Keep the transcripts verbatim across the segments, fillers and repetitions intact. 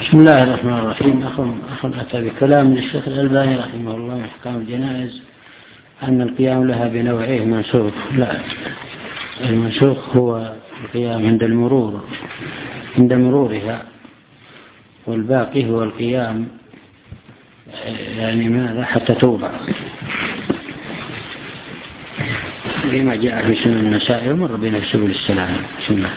بسم الله الرحمن الرحيم. أخذ أتى بكلام للشيخ الألباني رحمه الله من أحكام الجنائز أن القيام لها بنوعيه منسوخ. لا، المنسوخ هو القيام عند المرور عند مرورها، والباقي هو القيام يعني ماذا حتى توضع، لما جاء في سنن النسائي ومر بنا في سبل السلام. بسم الله.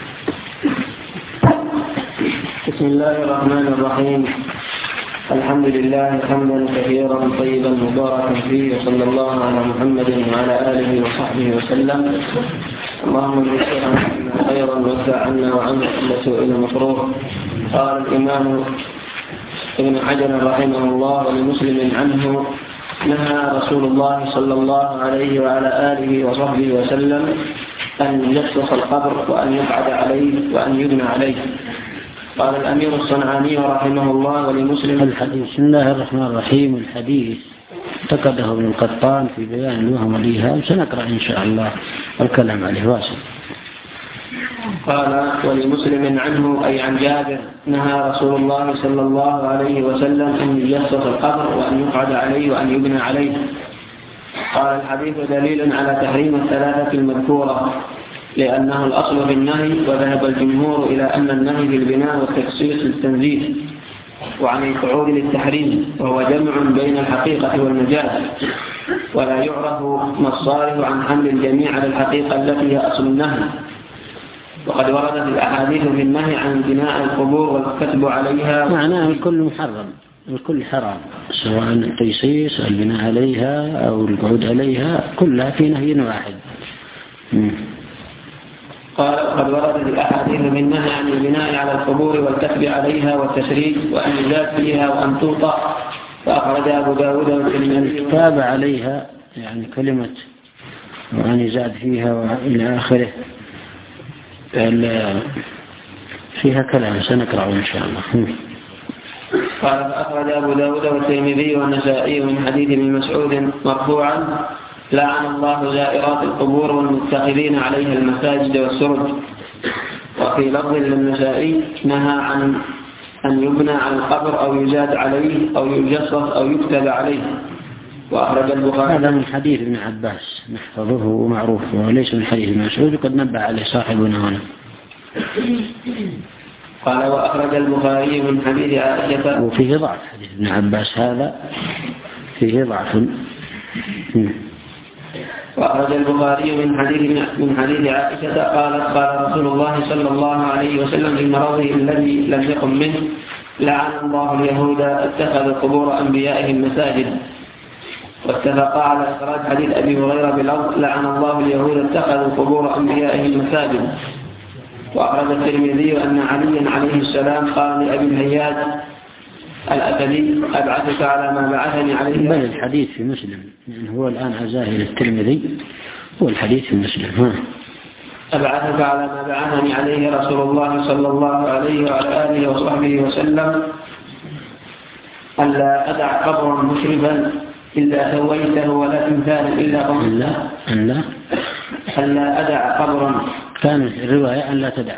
بسم الله الرحمن الرحيم. الحمد لله حمدا كثيرا طيبا مباركا فيه، وصلى الله على محمد وعلى آله وصحبه وسلم. اللهم اجعل عنا خيرا وادفع عنا وعنا كل سوء مكروه. قال الإمام ابن حجر رحمه الله: ولمسلم عنه نهى رسول الله صلى الله عليه وعلى آله وصحبه وسلم أن يجسس القبر وأن يقعد عليه وأن يبنى عليه. قال الأمير الصنعاني رحمه الله: ولمسلم الحديث. بسم الله الرحمن الرحيم. الحديث اعتقده ابن القطان في بيان الوهم والإيهام، سنقرأ إن شاء الله الكلام عليه. واسع. قال: ولمسلم عنه أي عن جابر نهى رسول الله صلى الله عليه وسلم أن يجسس القبر وأن يقعد عليه وأن يبنى عليه. قال: الحديث دليل على تحريم الثلاثة المذكورة لأنه الأصل في النهي، وذهب الجمهور إلى أن النهي في البناء والتخصيص للتنزيه وعن القعود للتحريم، وهو جمع بين الحقيقة والمجاز، ولا يعرف ما الصارف عن حمل الجميع على الحقيقة التي هي أصل النهي. وقد وردت الأحاديث في النهي عن بناء القبور والكتب عليها، معناه الكل محرم، الكل حرام، سواء التيسيس البناء عليها أو القعود عليها، كلها في نهي واحد. م. قال: وقد وردت الأحاديث في النهي عن البناء على القبور والكتب عليها والتسريج وأن يزاد فيها وأن توطأ. فأخرج أبو داود والترمذي. الكتاب عليها يعني كلمة وأن يزاد فيها وإلى آخره فيها كلام سنقرأه إن شاء الله. قال: فأخرج أبو داود والترمذي والنسائي من حديث ابن مسعود مرفوعا: لعن الله زائرات القبور والمتخذين عليها المساجد والسرج. وفي لفظ للنسائي: نهى عن أن يبنى على القبر أو يزاد عليه أو يجسس أو يكتب عليه. وأخرج البخاري. هذا من حديث ابن عباس نحفظه ومعروف، وليس من حديث ابن مسعود، وقد نبه عليه صاحبنا هنا. قال: وأخرج البخاري من حديث عائشة. وفيه ضعف حديث ابن عباس هذا، فيه ضعف. وأخرج البخاري من حديث من حديث عائشة قالت: قال رسول الله صلى الله عليه وسلم في مرضه الذي لم يقم منه: لعن الله اليهود اتخذوا قبور أنبيائهم مساجد. واتفقا على إخراج حديث أبي هريرة بلفظ: لعن الله اليهود اتخذوا قبور أنبيائهم مساجد. وأخرج الترمذي أن عليا عليه السلام قال لأبي الهياج الأسدي: أبعثك على ما بعثني عليه. بل الحديث في مسلم، يعني هو الآن عزاه إلى الترمذي، هو الحديث في مسلم. ها. أبعثك على ما بعثني عليه رسول الله صلى الله عليه وعلى آله وصحبه وسلم: ألا أدع قبرا مشرفا إلا سويته ولا تمثال إلا طمسته. ألا ألا أدع قبرا، كانت الرواية أن لا تدع.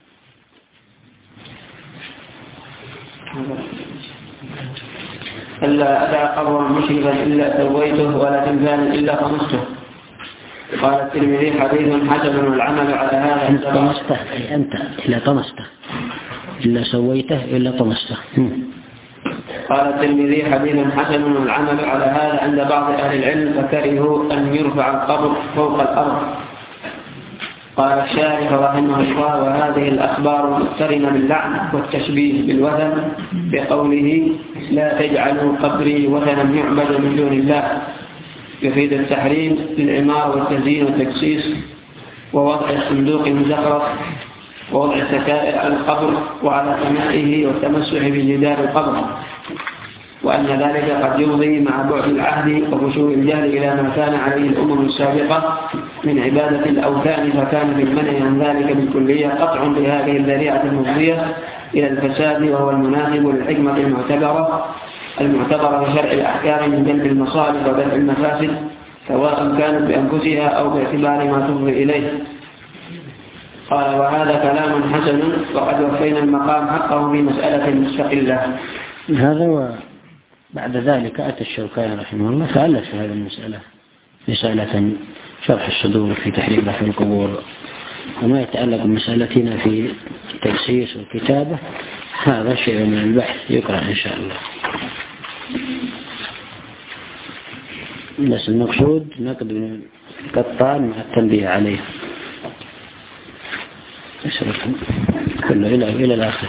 ألا أدع قبرا مشرفا إلا سويته ولا تمثال إلا طمسته. قال الترمذي: حديث حسن والعمل على هذا. أنت طمسته، أي أنت إلا طمسته، إلا سويته إلا طمسته. قال الترمذي: حديث حسن والعمل على هذا عند بعض أهل العلم، فكرهوا أن يرفع القبر فوق الأرض. قال الشارح رحمه الله: وهذه الأخبار مقترنة باللعن والتشبيه بالوثن بقوله: لا تجعلوا قبري وثنا يعبد من دون الله، يفيد التحريم للعمار والتزيين والتكسيس ووضع الصندوق المزخرف ووضع الستائر على القبر وعلى سمائه والتمسح بجدار القبر، وأن ذلك قد يمضي مع بعد العهد وفشو الجهل إلى ما كان عليه الأمم السابقة من عبادة الأوثان، فكان في المنع عن ذلك بالكلية قطع بهذه الذريعة المفضية إلى الفساد، وهو المناسب للحكمة المعتبرة المعتبرة في شرع الأحكام من جلب المصالح ودفع المفاسد، سواء كانت بأنفسها أو باعتبار ما تفضي إليه. قال وهذا كلام حسن وقد وفينا المقام حقه في مسألة مستقلة. هذا وبعد ذلك أتى الشوكاني رحمه الله فألف في هذه المسألة رسالة شرح الصدور في تحرير بحث القبور، وما يتعلق بمسألتنا في التجسيس والكتابة هذا شيء من البحث يقرأ إن شاء الله. بس المقصود نقد من القطان مع التنبيه عليه كله إلى إلى الآخر.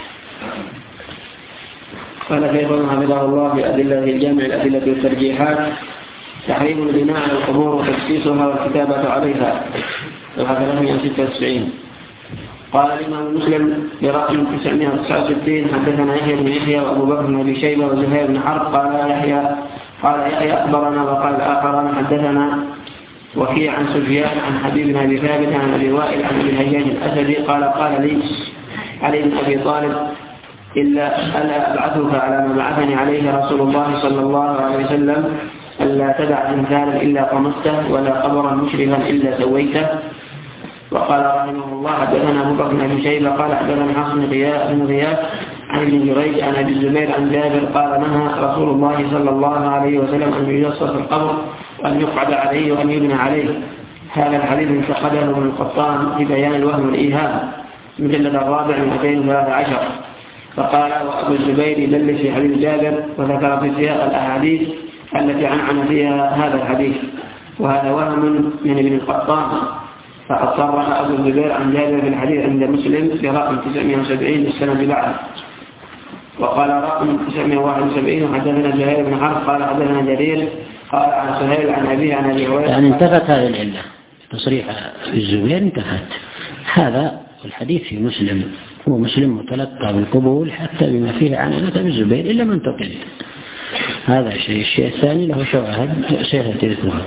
قال شيخنا حفظه الله في أدلة الجامع الأدلة والترجيحات تحريم البناء على القبور وتجسيسها والكتابة عليها وهذا ثلاثمائة وستة وتسعين. قال الإمام مسلم برقم تسعمائة وتسعة وستين حدثنا يحيى بن يحيى وأبو بكر بن أبي شيبة وزهير بن حرب قال يحيى قال يحيى أخبرنا وقال الآخران حدثنا وكيع عن سفيان عن حبيب بن أبي ثابت عن أبي وائل عن أبي الهياج الأسدي قال قال لي علي بن أبي طالب إلا ألا أبعثك على ما بعثني عليه رسول الله صلى الله عليه وسلم ألا تدع تمثالا إلا طمسته ولا قبرا مشرفا إلا سويته. وقال رحمه الله حدثنا أبو بكر بن أبي شيبة قال حدثنا حسن بن غياث عن ابن جريج عن أبي الزبير عن جابر قال نهى رسول الله صلى الله عليه وسلم أن يجسس القبر وأن يقعد عليه وأن يبنى عليه. هذا الحديث انتقده ابن القطان في بيان الوهم والإيهام مجلد الرابع من مئتين وثلاثة عشر. فقال وأبو الزبير يدلس في حديث جابر وذكر في سياق الأحاديث التي عنعن فيها هذا الحديث، وهذا وهم من ابن القطان. فقد صرح أبو الزبير عن جابر في الحديث عند مسلم في رقم تسعمائة وسبعين للسنة بعد. وقال رقم تسعمائة وواحد وسبعين حدثنا زهير بن حرب قال حدثنا جرير قال عن سهيل عن أبيه عن أبي هريرة. يعني انتهت هذه العلة تصريح الزبير انتهت. هذا الحديث في مسلم هو مسلم متلقى بالقبول حتى بما فيه عنعنة بالزبير إلا من تقل. هذا شيء. الشيء الثاني له شواهد سيأتي ذكرها.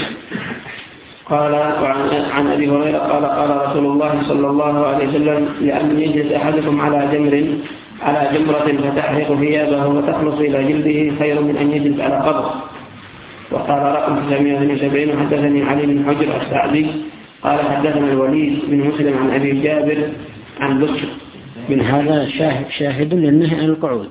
قال عن أبي هريرة قال قال رسول الله صلى الله عليه وسلم لأن يجلس أحدكم على جمر على جمرة فتحرق ثيابه وتخلص إلى جلده خير من أن يجلس على قبر. وقال رقم تسعمائة وسبعين حدثني علي بن حجر السعدي قال حدثنا الوليد بن مسلم عن أبي جابر عن بكر من هذا شاهد شاهد للنهي عن القعود.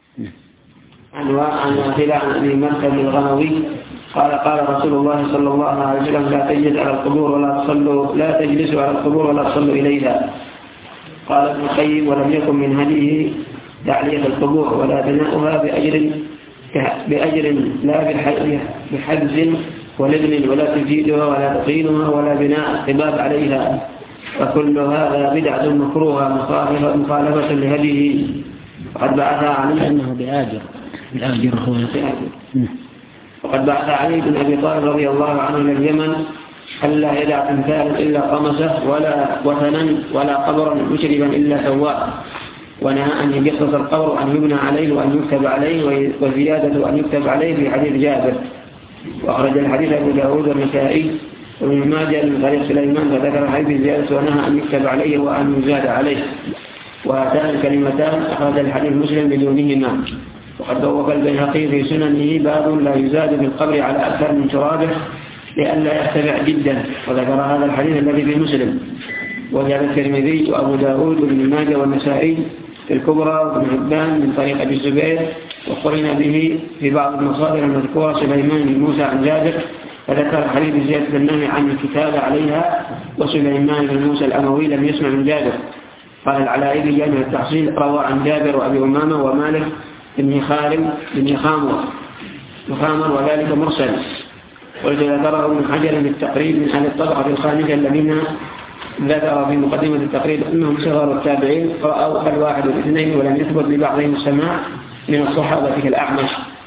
عن واخلة عن أبي مركب الغنوي قال قال رسول الله صلى الله عليه وسلم لا تجلس على القبور ولا تصلوا لا تجلسوا على القبور ولا تصلوا إليها. قال ابن القيم ولم يكن من هديه تعلية القبور ولا بناؤها بأجر بأجر لا بحجز ولبن ولا تجيدها ولا تقينها ولا بناء القباب عليها، فكل هذا بدعة مكروهة مخالفة لهديه. وقد بعث علي أنه بآجر الآجر هو وقد بعث علي بن أبي طالب رضي الله عنه إلى اليمن ألا يدع تمثالا إلا قمسه ولا وثنا ولا قبرا مشربا إلا سواه، ونهى أن يجسس القبر وأن يبنى عليه وأن يكتب عليه وزيادة أن يكتب عليه في حديث جابر. وأخرج الحديث أبو داود والنسائي وابن ماجه من طريق سليمان فذكر الحديث زيادة ونهى أن يكتب عليه وأن يزاد عليه، وهاتان الكلمتان أخرج الحديث مسلم بدونهما. وقد بوّب البيهقي في سننه باب لا يزاد في القبر على أكثر من ترابه لئلا يرتفع جدا، وذكر هذا الحديث الذي في مسلم. وجاء الترمذي وأبو داود وابن ماجه والنسائي في الكبرى وابن حبان من طريق أبي الزبير، وقرن به في بعض المصادر المذكورة سليمان بن موسى عن جابر فذكر حديث زيادة النهي عن الكتابة عليها، وسليمان بن موسى الأموي لم يسمع من جابر. قال العلائي جامع التحصيل روى عن جابر وأبي أمامة ومالك بن خالد بن خامر وخامر وذلك مرسل. وذكره ابن حجر بالتقريب من أهل الطبقة الخامسة الذين ذكر في مقدمة التقريب أنهم صغار التابعين رأوا الواحد والاثنين ولم يثبت لبعضهم السماع من الصحابة كالأعمش.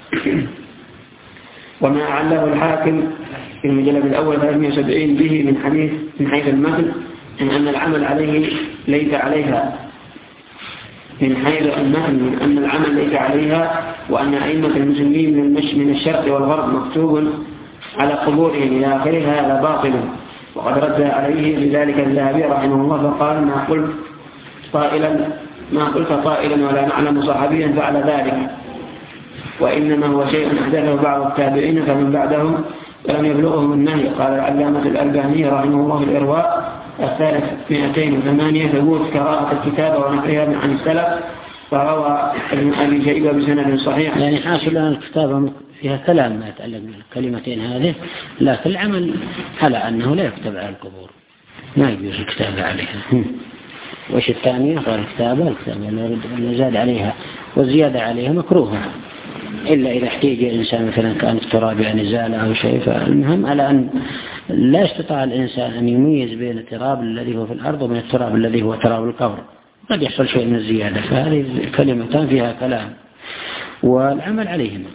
وما أعله الحاكم في المجلد الأول ثلاثمائة وسبعين به من حديث من حيث المثل من أن العمل عليه ليس عليها من حيث المثل من أن العمل ليس عليها، وأن أئمة المسلمين من المش من الشرق والغرب مكتوب على قبورهم إلى آخرها هذا باطل. وقد رد عليه بذلك الذهبي رحمه الله فقال ما قلت طائلا ما قلت طائلا ولا نعلم صحابيا فعل ذلك، وإنما هو شيء أحدثه بعض التابعين فمن بعدهم ولم يبلغهم النهي. قال العلامة الألباني رحمه الله في الإرواء الثالث مئتين وثمانية ثبوت قراءة الكتابة ونقلها عن السلف، فروى ابن أبي شيبة بسند صحيح. يعني حاصل أن الكتابة فيها كلام ما يتعلق من الكلمتين هذه، لكن العمل على أنه لا يكتب على القبور، ما يجوز الكتابة عليها. وش الثانية؟ قال الكتابة الكتابة اللي زاد عليها والزيادة عليها مكروهة، إلا إذا احتاج الإنسان مثلا كان التراب يعني نزالة أو شيء. فالمهم على أن لا يستطيع الإنسان أن يميز بين التراب الذي هو في الأرض وبين التراب الذي هو تراب القبر، قد يحصل شيء من الزيادة. فهذه كلمتان فيها كلام والعمل عليهما.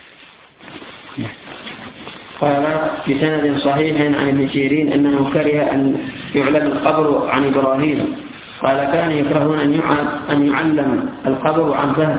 قال بسند صحيح عن ابن سيرين أنه كره أن يعلم القبر عن إبراهيم، قال كان يكرهون أن يعلم القبر عن فهد.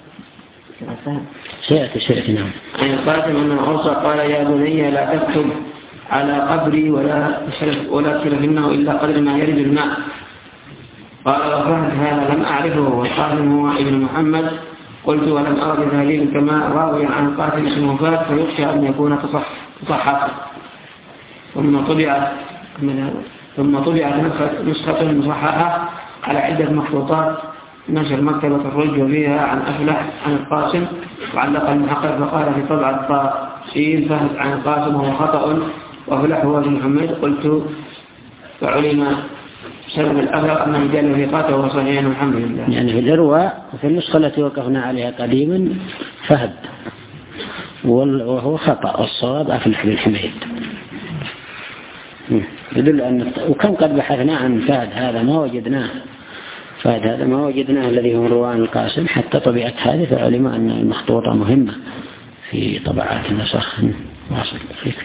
سيأتي سيأتي نعم. عن القاسم أنه أوصى قال يا بني لا تكتب على قبري ولا ولا تشرفنه إلا قدر ما يرد الماء. قال وفهد هذا لم أعرفه، والقاسم هو ابن محمد. قلت ولم أرى بذلك كما راوي عن القاسم اسمه فهد فيخشى أن يكون تصحف. ثم طبعت ثم طبعت نسخة مصححة على عدة مخطوطات نشر مكتبة الرجل فيها عن أفلح عن القاسم، وعلق المحقق فقال في طبعة طاسين فهد عن القاسم وهو خطأ وأفلح هو ابن محمد. قلت فعلم سبب الأثر أن مجال ثقاته وصحيح الحمد لله. يعني في الإروى وفي النسخة التي وقفنا عليها قديما فهد، وهو خطأ، الصواب أفلح بن حميد. يدل أن وكم قد بحثنا عن فهد هذا ما وجدناه، فهد هذا ما وجدناه الذي هو روان القاسم حتى طبيعة هذه، فعلم أن المخطوطة مهمة في طبعات النسخ. واصل فيك.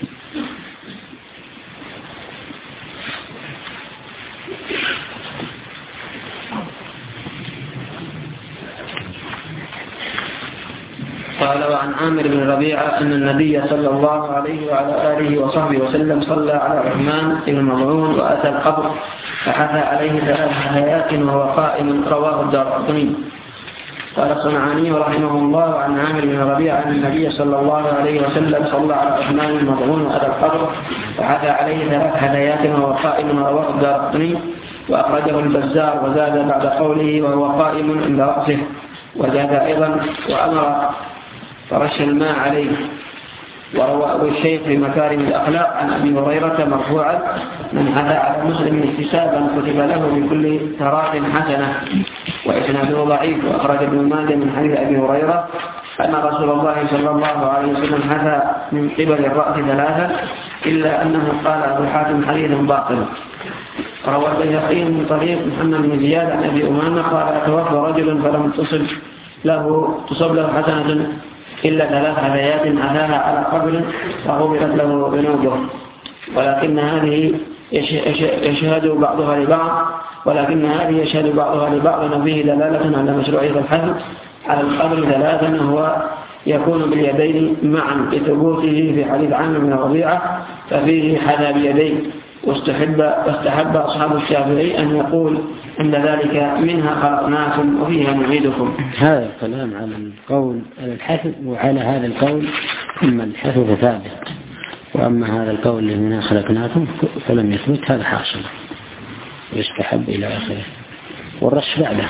قال وعن عامر بن ربيعة أن النبي صلى الله عليه وعلى آله وصحبه وسلم صلى على عثمان بن مظعون وأتى القبر فحثى عليه ثلاث حثيات وهو قائم، رواه الدارقطني. قال الصنعاني رحمه الله عن عامر بن ربيعة أن النبي صلى الله عليه وسلم صلى على عثمان بن مظعون وأتى القبر فحثى عليه ثلاث حثيات وهو قائم، رواه الدارقطني. وأخرجه البزار وزاد بعد قوله وهو قائم عند رأسه، وزاد أيضا وأمر فرش الماء عليه. وروى أبو الشيخ في مكارم الأخلاق عن أبي هريرة مرفوعا من حثى على مسلم احتسابا كتب له بكل تراث حسنة، وإسناده ضعيف. وأخرج ابن ماجه من حديث أبي هريرة أن رسول الله صلى الله عليه وسلم حثى من قبل الرأس ثلاثا إلا أنه قال أبو حاتم حديث باطل. روى البيهقي من طريق محمد بن زياد عن أبي أمامة قال توفى رجل فلم تصب له تصب له حسنة إلا ثلاث حثيات أتاها على قبر فغفرت له ذنوبه، ولكن هذه يشهد بعضها لبعض ولكن هذه يشهد بعضها لبعض وفيه دلالة على مشروعية الحث على القبر ثلاثا، وهو يكون باليدين معا لثبوته في حديث عامر بن ربيعة ففيه حذا بيديه. واستحب واستحب أصحاب الشافعي أن يقول عند ذلك منها خلقناكم وفيها نعيدكم. هذا الكلام على القول على الحث، وعلى هذا القول أما الحث فثابت، وأما هذا القول اللي منها خلقناكم فلم يثبت، هذا حاصل ويستحب إلى آخره. والرش بعده.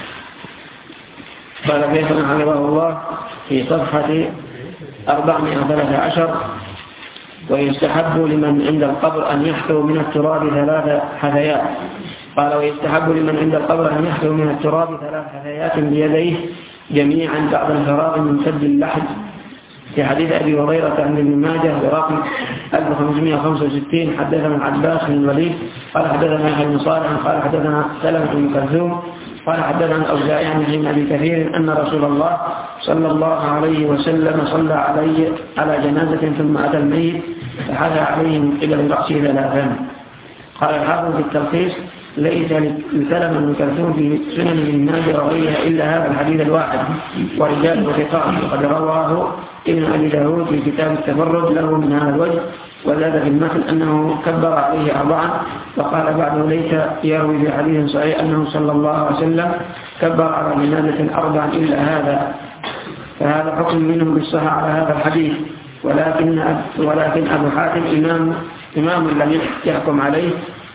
قال شيخنا حفظه الله في صفحة أربعمائة وثلاثة عشر ويستحب لمن عند القبر أن يحثو من التراب ثلاث حثيات. قال ويستحب لمن عند القبر أن يحثو من التراب ثلاث حثيات بيديه جميعا بعد الفراغ من سد اللحد، في حديث أبي هريرة عند ابن ماجه برقم ألف وخمسمائة وخمسة وستين. حدثنا العباس بن الوليد قال حدثنا يحيى بن صالح قال حدثنا سلمة بن كلثوم قال حدثنا الأوزاعي عن ابن أبي كثير أن رسول الله صلى الله عليه وسلم صلى عليه على جنازة ثم أتى الميت فحثى عليه من قبل رأسه ثلاثا. قال الحافظ في التلخيص ليس لسلمة بن كلثوم في سنن ابن ماجه وغيرها إلا هذا الحديث الواحد ورجاله ثقات، وقد رواه ابن أبي داود في كتاب التفرد له من هذا الوجه، وزاد في المثل أنه كبر عليه أربعا، وقال بعده ليس يروي في حديث صحيح أنه صلى الله عليه وسلم كبر على جنازة أربعا إلا هذا، فهذا حكم منهم بالصحة على هذا الحديث. ولكن ولكن أبو حاتم إمام إمام لم يحكم عليه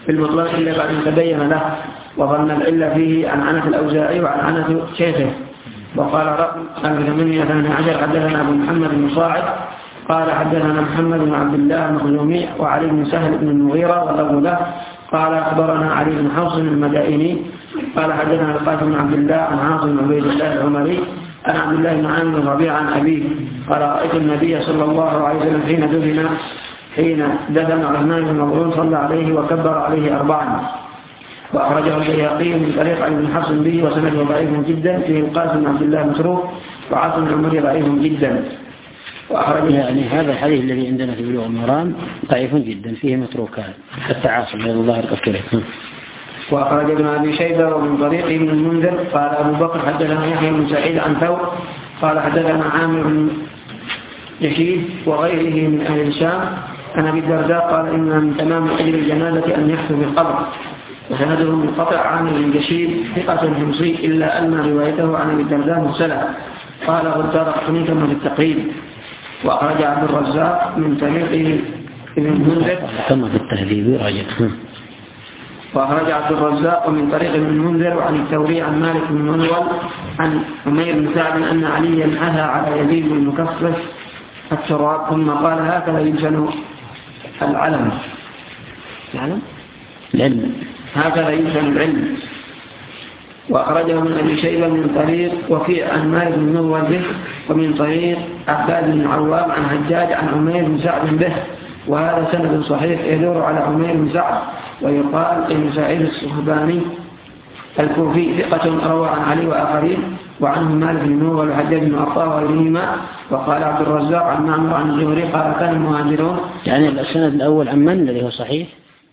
في المطلق إلا بعد أن تبين له، وظن العلة فيه عن عنة الأوزاعي وعن عنة شيخه. وقال رقم ألف وثمانمائة واثني عشر حدثنا أبو محمد بن صاعد قال حدثنا محمد بن عبد الله المخزومي وعلي بن سهل بن المغيرة واللفظ له قال أخبرنا علي بن حفص المدائني قال حدثنا القاسم بن عبد الله عن عاصم بن عبيد الله العمري عن عبد الله بن عامر بن ربيعة عن أبيه قال رأيت النبي صلى الله عليه وسلم حين دفن حين دفن عثمان بن مظعون صلى عليه وكبر عليه أربعا. وأخرجه البيهقي من طريق علي بن حفص به وسنده ضعيف جدا فيه القاسم بن عبد الله مسروق وعاصم بن عمري ضعيف جدا. يعني هذا الحديث الذي عندنا في بلوغ المرام ضعيف جدا فيه متروكان حتى عاصم بن الله القفري. وأخرج ابن أبي شيبة ومن طريق ابن المنذر قال أبو بكر حدثنا يحيى بن سعيد عن ثور قال حدثنا عامر بن يشيد وغيره من أهل الشام عن أبي الدرداء قال إن من تمام أجر الجنازة أن يحفظ القبر. وسنده منقطع عامر بن يشيد ثقة حمصي إلا أن روايته عن أبي الدرداء مرسلة قال والدارقطني كما في التقريب. وأخرج عبد الرزاق من طريق ابن المنذر كما في التهذيب راجع. وأخرج عبد الرزاق من طريق ابن المنذر وعن الثوري عن مالك بن منول عن عمير بن سعد أن عليا نهى على يزيد بن مكفف التراب ثم قال هكذا يدفن العلم العلم العلم هكذا يدفن العلم. وأخرجه من أبي شيبة من طريق وفيع عن مالك بن منول به ومن طريق عباد بن عوام عن حجاج عن عمير بن سعد به وهذا سند صحيح يدور على عمير بن سعد. ويقال ابن سعيد الصهباني الكوفي ثقة روى عن علي وآخرين وعنه مالك بن منول وحجاج بن عطاء وغيرهما. وقال عبد الرزاق عن معمر عن الزهري قال كان المهاجرون. يعني السند الأول عن من الذي هو صحيح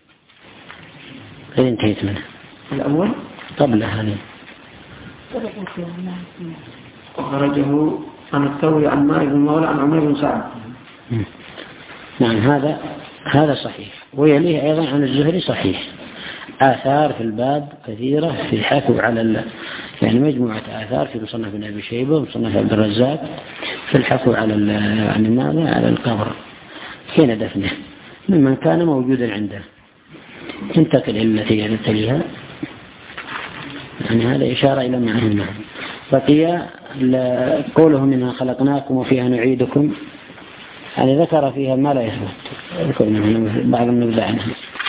غير انتهيت منه الأول قبل هذا وخرجه عن الثوري عن مالك بن مولى عن عمير بن سعد. نعم هذا هذا صحيح. ويليه أيضا عن الزهري صحيح. آثار في الباب كثيرة في الحكم على الله يعني مجموعة آثار في مصنف بن أبي شيبة ومصنف عبد الرزاق في الحكم على يعني ماذا على القبر حين دفنه ممن كان موجودا عنده. انتقل التي تليها يعني هذا إشارة إلى معنى. بقي قوله منها خلقناكم وفيها نعيدكم يعني ذكر فيها ما لا يثبت بعض النبذة عنها.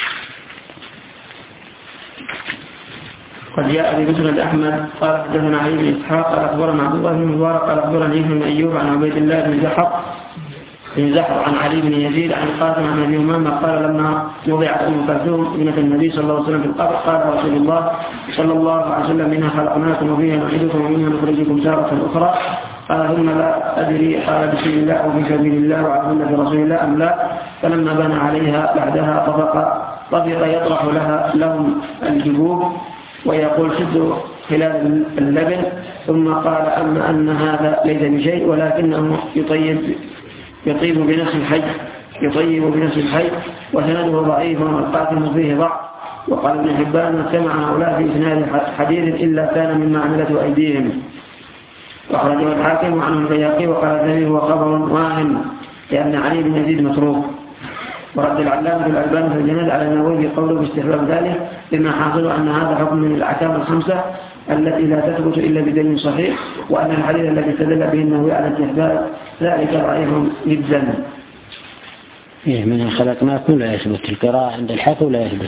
قد جاء بمسند أحمد قال حدثنا علي بن إسحاق قال أخبرنا عبد الله بن مبارك قال أخبرني ابن أيوب عن عبيد الله بن زحر بن زحر عن علي بن يزيد عن القاسم عن أبي أمامة قال لما وضعت أم كلثوم ابنة النبي صلى الله عليه وسلم في القبر قال رسول الله صلى الله عليه وسلم منها خلقناكم وفيها نعيدكم ومنها نخرجكم تارة أخرى قال ثم لا أدري قال بسم الله وفي سبيل الله وعلى سنة رسول الله أم لا. فلما بنى عليها بعدها طفق طفق يطرح لها لهم الجبوب ويقول شدوا خلال اللبن ثم قال أما أن هذا ليس بشيء ولكنه يطيب يطيب بنفس الحي يطيب بنفس الحي وسنده ضعيف والقاتل فيه ضعف. وقال ابن حبان ما سمع هؤلاء في إسناد حديث إلا كان مما عملته أيديهم. وأخرجه الحاكم عنه البيهقي وقال ذلك هو خبر واهم لأن علي بن يزيد متروك. ورد العلامة الألباني في الجناد على النووي قوله باستحباب ذلك بما حاصل أن هذا حكم من الأحكام الخمسة التي لا تثبت إلا بدليل صحيح وأن الحديث الذي استدل به النووي على استحباب ذلك ضعيف جدا. إيه من خلقناكم لا يثبت القراءة عند الحكم لا يثبت.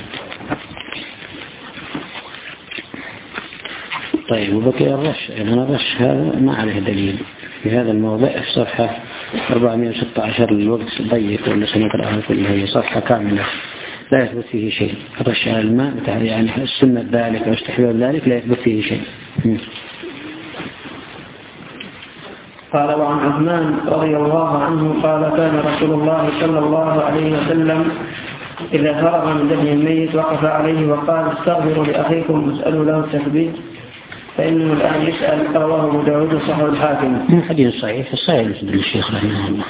طيب وبقي الرش يعني الرش هذا ما عليه دليل في هذا الموضع في صفحة أربعمائة وستة عشر الوقت ضيق ولا سنقرأها كلها هي صفحة كاملة لا يثبت فيه شيء. الرش على الماء يعني السنة ذلك أو استحباب ذلك لا يثبت فيه شيء. قال وعن عثمان رضي الله عنه قال كان رسول الله صلى الله عليه وسلم إذا فرغ من دفن الميت وقف عليه وقال استغفروا لأخيكم واسألوا له التثبيت فإنه الآن يسأل. رواه أبو داود وصححه الحاكم. من حديث صحيح الصحيح للشيخ رحمه الله.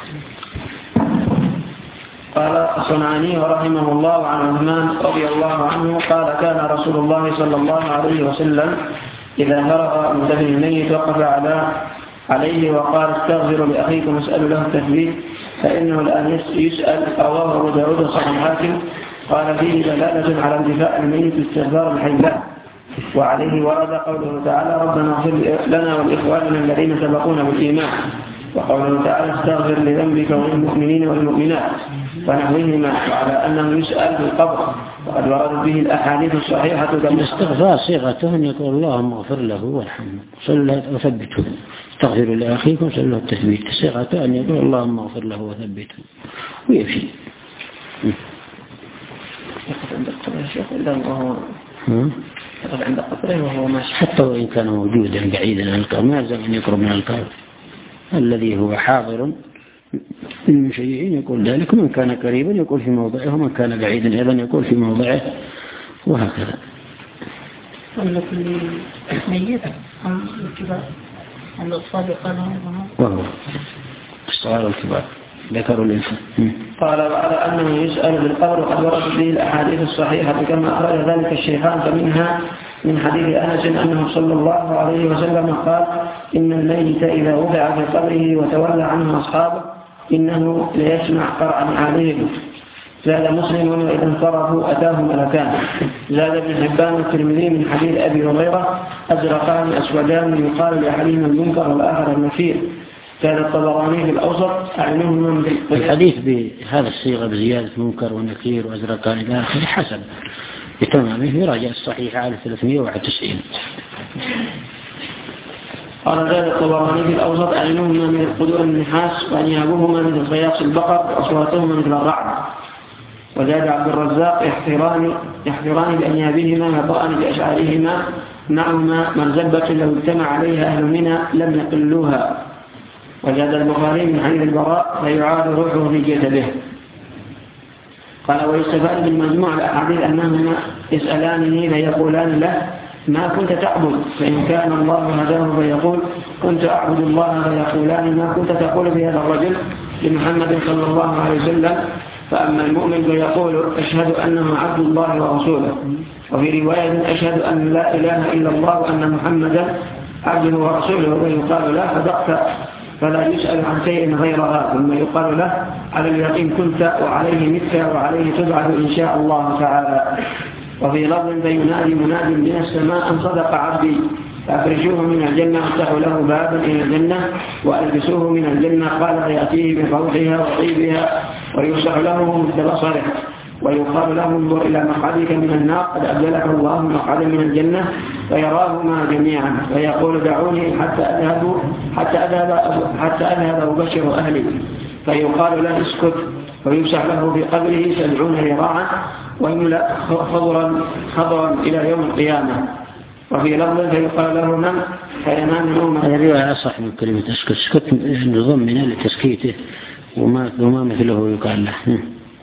قال الصنعاني رحمه الله عن عثمان رضي الله عنه قال كان رسول الله صلى الله عليه وسلم إذا فرغ من دفن الميت وقف على عليه وقال استغفروا لأخيكم واسألوا له التثبيت فإنه الآن يسأل. رواه أبو داود وصححه الحاكم. قال فيه دلالة على انتفاء الميت استغفار الحي له، وعليه ورد قوله تعالى ربنا اغفر لنا ولإخواننا الذين سبقونا بالإيمان، وقوله تعالى استغفر لذنبك وللمؤمنين والمؤمنات ونحوهما، وعلى أنه يسأل في القبر، وقد وردت به الأحاديث الصحيحة. الاستغفار صيغته أن يقول اللهم اغفر له وارحمه وثبته، استغفر لأخيكم صلى الله التثبيت، صيغته أن يقول اللهم اغفر له وثبته ويمشي. عند القبر يا شيخ إلا وهو عند قبره وهو ماشي، حتى وإن كان موجودا بعيدا عن القبر ما يلزم أن يقرب من القبر. الذي هو حاضر من المشيعين يقول ذلك، من كان قريبا يقول في موضعه، ومن كان بعيدا أيضا يقول في موضعه، وهكذا. ولا كل ميت أم الكبار عند الأطفال يقال وهو الصغار والكبار ذكروا الإنسان. قال وعلى أنه يسأل بالقبر، وقد وردت به الأحاديث الصحيحة كما أخرج ذلك الشيخان، فمنها من حديث أنس أنه صلى الله عليه وسلم قال إن الميت إذا وضع في قبره وتولى عنه أصحابه إنه ليسمع قرع نعالهم. زاد مسلم وإذا انصرفوا أتاه ملكان. زاد ابن حبان والترمذي من حديث أبي هريرة أزرقان أسودان يقال لأحدهما المنكر والآخر النكير. زاد الطبراني في الأوسط أعينهما الحديث بهذا الصيغة بزيادة منكر ونكير وأزرقان إلى آخره حسن بتمامه، يراجع الصحيح على ثلاثمائة وواحد وتسعين. قال زاد الطبراني في الأوسط أعينهما من القدور النحاس وأنيابهما مثل صياص البقر وأصواتهما مثل الرعد. وزاد عبد الرزاق يحفران يحفران بأنيابهما وطأن بأشعارهما معهما مرزبة لو اجتمع عليها أهل منى لم يقلوها. وزاد البخاري من حديث البراء فيعاد روحه في جسده. قال ويستفاد بالمجموع الأحاديث أنهما يسألانه فيقولان له ما كنت تعبد، فإن كان الله هداه فيقول كنت أعبد الله، فيقولان ما كنت تقول في هذا الرجل لمحمد صلى الله عليه وسلم، فأما المؤمن فيقول أشهد أنه عبد الله ورسوله. وفي رواية أشهد أن لا إله إلا الله وأن محمدا عبده ورسوله، ويقال له صدقت فلا يسأل عن شيء غيرها، ثم يقال له على اليقين كنت وعليه مت وعليه تبعث إن شاء الله تعالى. وفي لفظ فينادي مناد من السماء أن صدق عبدي، فأفرشوه من الجنة وافتحوا له بابا إلى الجنة وألبسوه من الجنة. قال يأتيه بروحها وطيبها ويوسع له مثل بصره، ويقال له انظر إلى مقعدك من النار قد أبدلك الله مقعدا من الجنة، فيراهما جميعا فيقول دعوني حتى أذهب حتى أذهب حتى أذهب أبشر أهلي، فيقال له اسكت، ويمسح له في قبره سبعون ذراعا ويملأ خضرا خضرا إلى يوم القيامة. وفي لفظ فيقال له نم فينام نوما. هذه الرواية أصح من كلمة اسكت، اسكت نظام من لتسكيته وما وما مثله يقال له.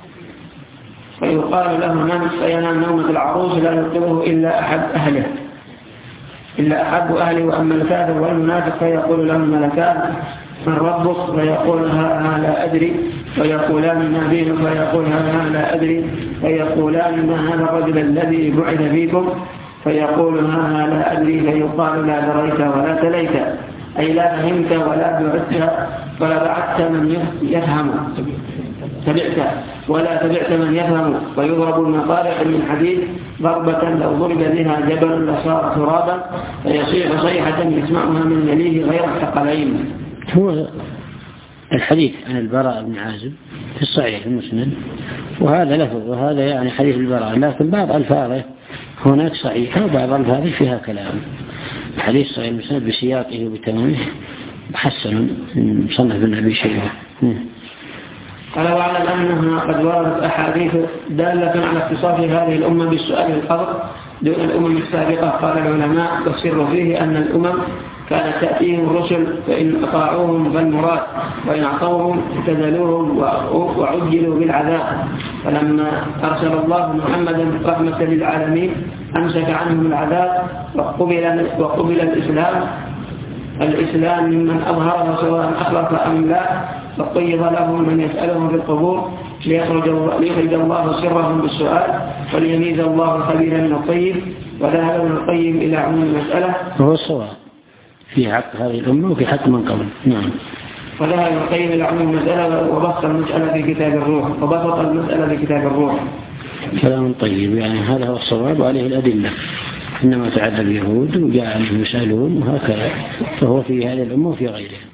فيقال له نم فينام نومة العروس لا يطلبه إلا أحد أهله إلا أحب أهله. وأما الكافر والمنافق فيقول له الملكان من ربك، فيقول ها لا أدري، ويقولان ما دينك، فيقول ها لا أدري، فيقولان ما هذا الرجل الذي بعث فيكم، فيقول ها لا أدري، فيقال لا دريت ولا تليت، أي لا فهمت ولا بعثت ولا بعثت من يفهم تبعت ولا تبعت من يفهم. ويضرب المطارق من حديد ضربة لو ضرب بها جبل لصار ترابا، فيصيح صيحة يسمعها من يليه غير الثقلين. هو الحديث عن البراء بن عازب في الصحيح المسند، وهذا لفظ وهذا يعني حديث البراء، لكن بعض ألفاظه هناك صحيحة وبعض ألفاظه فيها كلام. الحديث صحيح المسند بسياقه وبتمامه حسن مصنف بن أبي شيبة. قال واعلم أنها قد وردت أحاديث دالة على اختصاص هذه الأمة بالسؤال القبر دون الأمم السابقة. قال العلماء والسر فيه أن الأمم كانت تأتيهم الرسل فإن أطاعوهم فالمراد، وإن أعطوهم اعتزلوهم وعجلوا بالعذاب. فلما أرسل الله محمدا رحمة للعالمين أمسك عنهم العذاب وقبل, وقبل الإسلام الإسلام ممن أظهره سواء أخلص أم لا، فقيض لهم من يسألهم في القبور ليخرج الله سرهم بالسؤال وليميز الله الخبير من الطيب. وذهب ابن القيم إلى عموم المسألة هو الصواب في حق هذه الأمة وفي حق من قبل. نعم. وذهب ابن القيم إلى عموم المسألة وبسط المسألة في كتاب الروح وبسط المسألة في كتاب الروح كلام طيب، يعني هذا هو الصواب وعليه الأدلة، إنما تعذب اليهود وجاء عنهم يسألون وهكذا، فهو في هذه الأمة وفي غيرها.